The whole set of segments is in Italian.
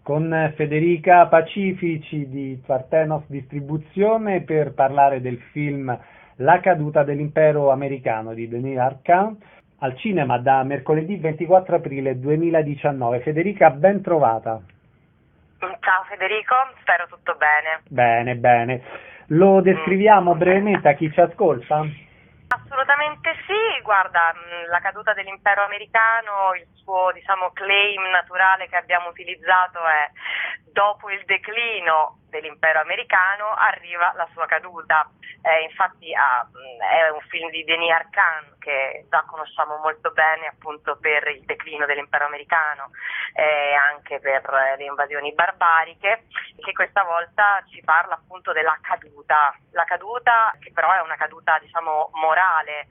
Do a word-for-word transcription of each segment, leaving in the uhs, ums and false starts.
con Federica Pacifici di Parthenos Distribuzione per parlare del film La caduta dell'impero americano di Denis Arcand, al cinema da mercoledì ventiquattro aprile duemiladiciannove. Federica, ben trovata. Ciao Federico, spero tutto bene. Bene, bene. Lo descriviamo brevemente a chi ci ascolta? Assolutamente sì, guarda, La caduta dell'impero americano, il suo, diciamo, claim naturale che abbiamo utilizzato è: dopo il declino dell'impero americano arriva la sua caduta. Eh, infatti ah, è un film di Denis Arcand che già conosciamo molto bene appunto per il declino dell'impero americano e eh, anche per eh, le invasioni barbariche, che questa volta ci parla appunto della caduta, la caduta che però è una caduta, diciamo, morale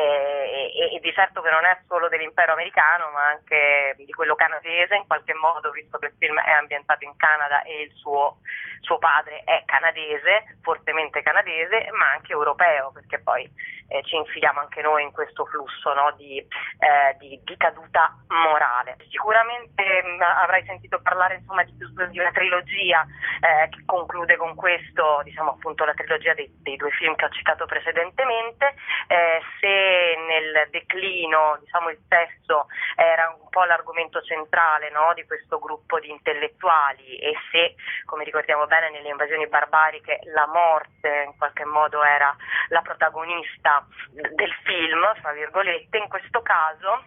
e, e, e di certo che non è solo dell'impero americano ma anche di quello canadese in qualche modo, visto che il film è ambientato in Canada e il suo suo padre è canadese, fortemente canadese, ma anche europeo, perché poi eh, ci infiliamo anche noi in questo flusso, no, di, eh, di, di caduta morale. Sicuramente mh, avrai sentito parlare, insomma, di, di una trilogia eh, che conclude con questo, diciamo appunto la trilogia dei, dei due film che ho citato precedentemente. Eh, se nel declino, diciamo, il sesso era un po' l'argomento centrale, no, di questo gruppo di intellettuali, e se, come ricordiamo bene, nelle invasioni barbariche la morte in qualche modo era la protagonista del film, fra virgolette, in questo caso,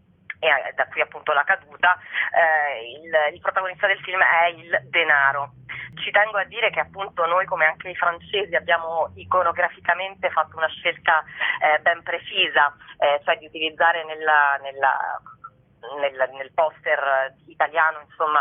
e da qui appunto la caduta, eh, il, il protagonista del film è il denaro. Ci tengo a dire che appunto noi, come anche i francesi, abbiamo iconograficamente fatto una scelta eh, ben precisa, eh, cioè di utilizzare nella, nella Nel, nel poster italiano, insomma,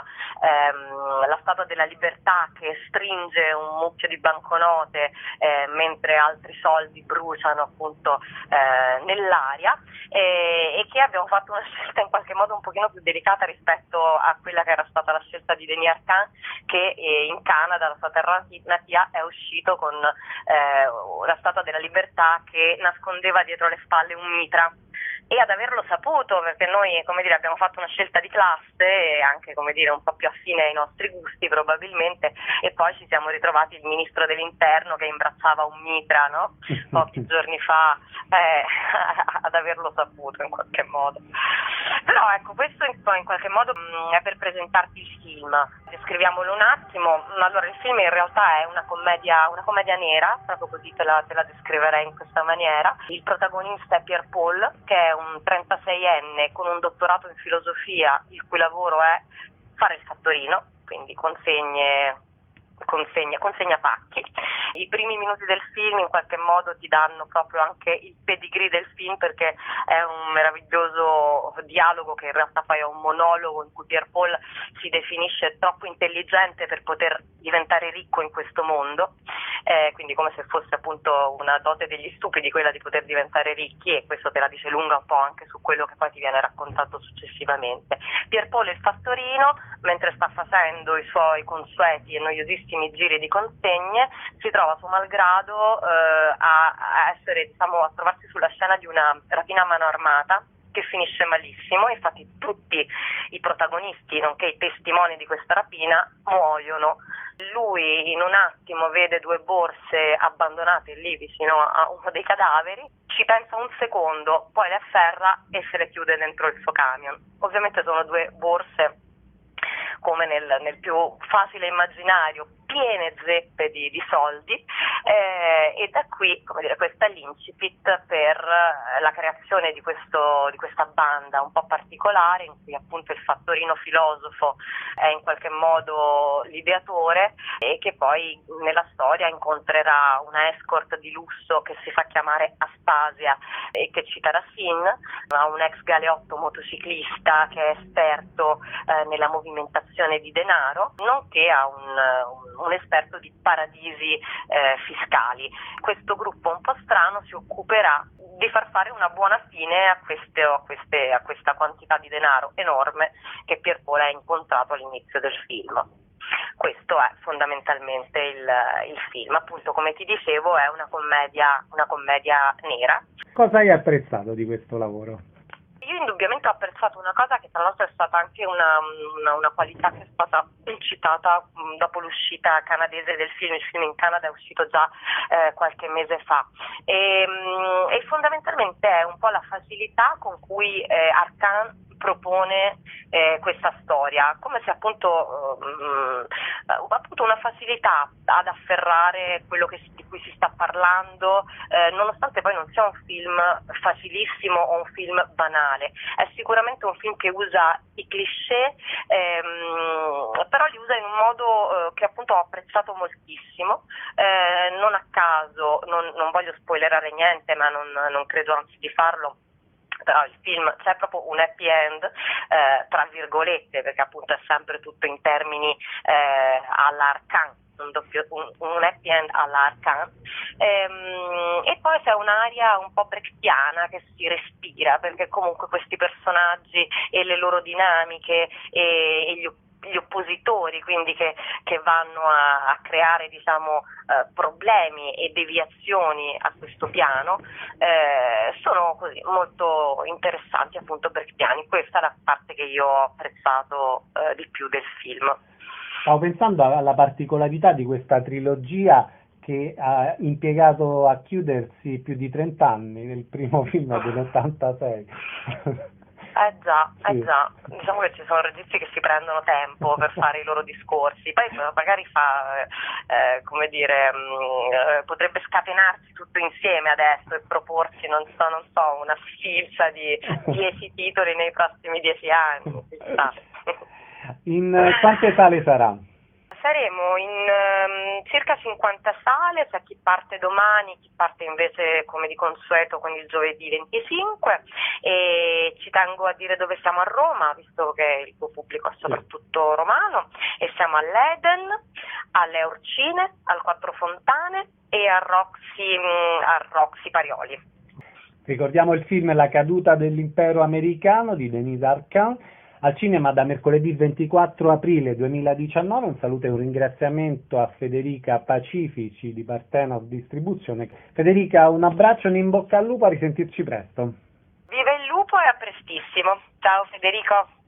ehm, la Statua della Libertà che stringe un mucchio di banconote eh, mentre altri soldi bruciano appunto eh, nell'aria, e, e che abbiamo fatto una scelta in qualche modo un pochino più delicata rispetto a quella che era stata la scelta di Denis Arcand, che eh, in Canada, la sua terra natia, è uscito con eh, la Statua della Libertà che nascondeva dietro le spalle un mitra. E ad averlo saputo, perché noi, come dire, abbiamo fatto una scelta di classe e anche, come dire, un po' più affine ai nostri gusti probabilmente, e poi ci siamo ritrovati il ministro dell'interno che imbracciava un mitra, no? Pochi giorni fa, eh, ad averlo saputo in qualche modo. Però ecco, questo in qualche modo mh, è per presentarti il film. Descriviamolo un attimo. Allora, il film in realtà è una commedia, una commedia nera, proprio così te la, te la descriverei in questa maniera. Il protagonista è Pierre Paul, che è un trentaseienne con un dottorato in filosofia, il cui lavoro è fare il fattorino, quindi consegne, consegna, consegna pacchi. I primi minuti del film in qualche modo ti danno proprio anche il pedigree del film, perché è un meraviglioso dialogo che in realtà poi è un monologo in cui Pierre Paul si definisce troppo intelligente per poter diventare ricco in questo mondo, eh, quindi come se fosse appunto una dote degli stupidi quella di poter diventare ricchi, e questo te la dice lunga un po' anche su quello che poi ti viene raccontato successivamente. Pierre Paul è il fattorino, mentre sta facendo i suoi consueti e noiosissimi giri di consegne, si trova a suo malgrado eh, a, a essere, diciamo, a trovarsi sulla scena di una rapina a mano armata che finisce malissimo. Infatti tutti i protagonisti, nonché i testimoni di questa rapina, muoiono. Lui in un attimo vede due borse abbandonate lì vicino a uno dei cadaveri, ci pensa un secondo, poi le afferra e se le chiude dentro il suo camion. Ovviamente sono due borse, come nel, nel più facile immaginario, piene zeppe di, di soldi, eh, e da qui, come dire, questa è l'incipit per la creazione di, questo, di questa banda un po' particolare, in cui appunto il fattorino filosofo è in qualche modo l'ideatore, e che poi nella storia incontrerà una escort di lusso che si fa chiamare Aspasia e che cita Racine, un ex galeotto motociclista che è esperto eh, nella movimentazione di denaro, nonché a un, un un esperto di paradisi eh, fiscali. Questo gruppo un po' strano si occuperà di far fare una buona fine a, queste, a, queste, a questa quantità di denaro enorme che Pierre Paul ha incontrato all'inizio del film. Questo è fondamentalmente il, il film. Appunto, come ti dicevo, è una commedia, una commedia nera. Cosa hai apprezzato di questo lavoro? io indubbiamente ho apprezzato una cosa che tra l'altro è stata anche una, una, una qualità che è stata citata mh, dopo l'uscita canadese del film. Il film in Canada è uscito già eh, qualche mese fa e, mh, e fondamentalmente è un po' la facilità con cui eh, Arcane propone eh, questa storia, come se appunto, um, appunto una facilità ad afferrare quello che, di cui si sta parlando, eh, nonostante poi non sia un film facilissimo o un film banale. È sicuramente un film che usa i cliché, ehm, però li usa in un modo eh, che appunto ho apprezzato moltissimo, eh, non a caso, non, non voglio spoilerare niente, ma non, non credo anzi di farlo. Però il film c'è proprio un happy end, eh, tra virgolette, perché appunto è sempre tutto in termini eh, alla Arcane, un, doppio, un, un happy end alla Arcane, ehm, e poi c'è un'aria un po' brechtiana che si respira, perché comunque questi personaggi e le loro dinamiche e, e gli gli oppositori, quindi che, che vanno a, a creare diciamo eh, problemi e deviazioni a questo piano, eh, sono così molto interessanti, appunto brechtiani. Questa è la parte che io ho apprezzato eh, di più del film. Stavo pensando alla particolarità di questa trilogia che ha impiegato a chiudersi più di trenta anni, nel primo film dell'ottantasei. Eh già, Sì. eh già, diciamo che ci sono registi che si prendono tempo per fare i loro discorsi, poi magari fa, eh, come dire, mh, potrebbe scatenarsi tutto insieme adesso e proporsi, non so, non so, una sfilza di dieci titoli nei prossimi dieci anni. In quante sale sarà? Saremo in um, circa cinquanta sale, c'è chi parte domani, chi parte invece come di consueto con il giovedì venticinque, e ci tengo a dire dove siamo a Roma, visto che il tuo pubblico è soprattutto romano, e siamo all'Eden, alle Orcine, al Quattro Fontane e a Roxy, a Roxy Parioli. Ricordiamo il film La caduta dell'impero americano di Denis Arcand, al cinema da mercoledì ventiquattro aprile duemiladiciannove. Un saluto e un ringraziamento a Federica Pacifici di Parthenos Distribuzione. Federica, un abbraccio e un in bocca al lupo, a risentirci presto. Viva il lupo e a prestissimo. Ciao Federico.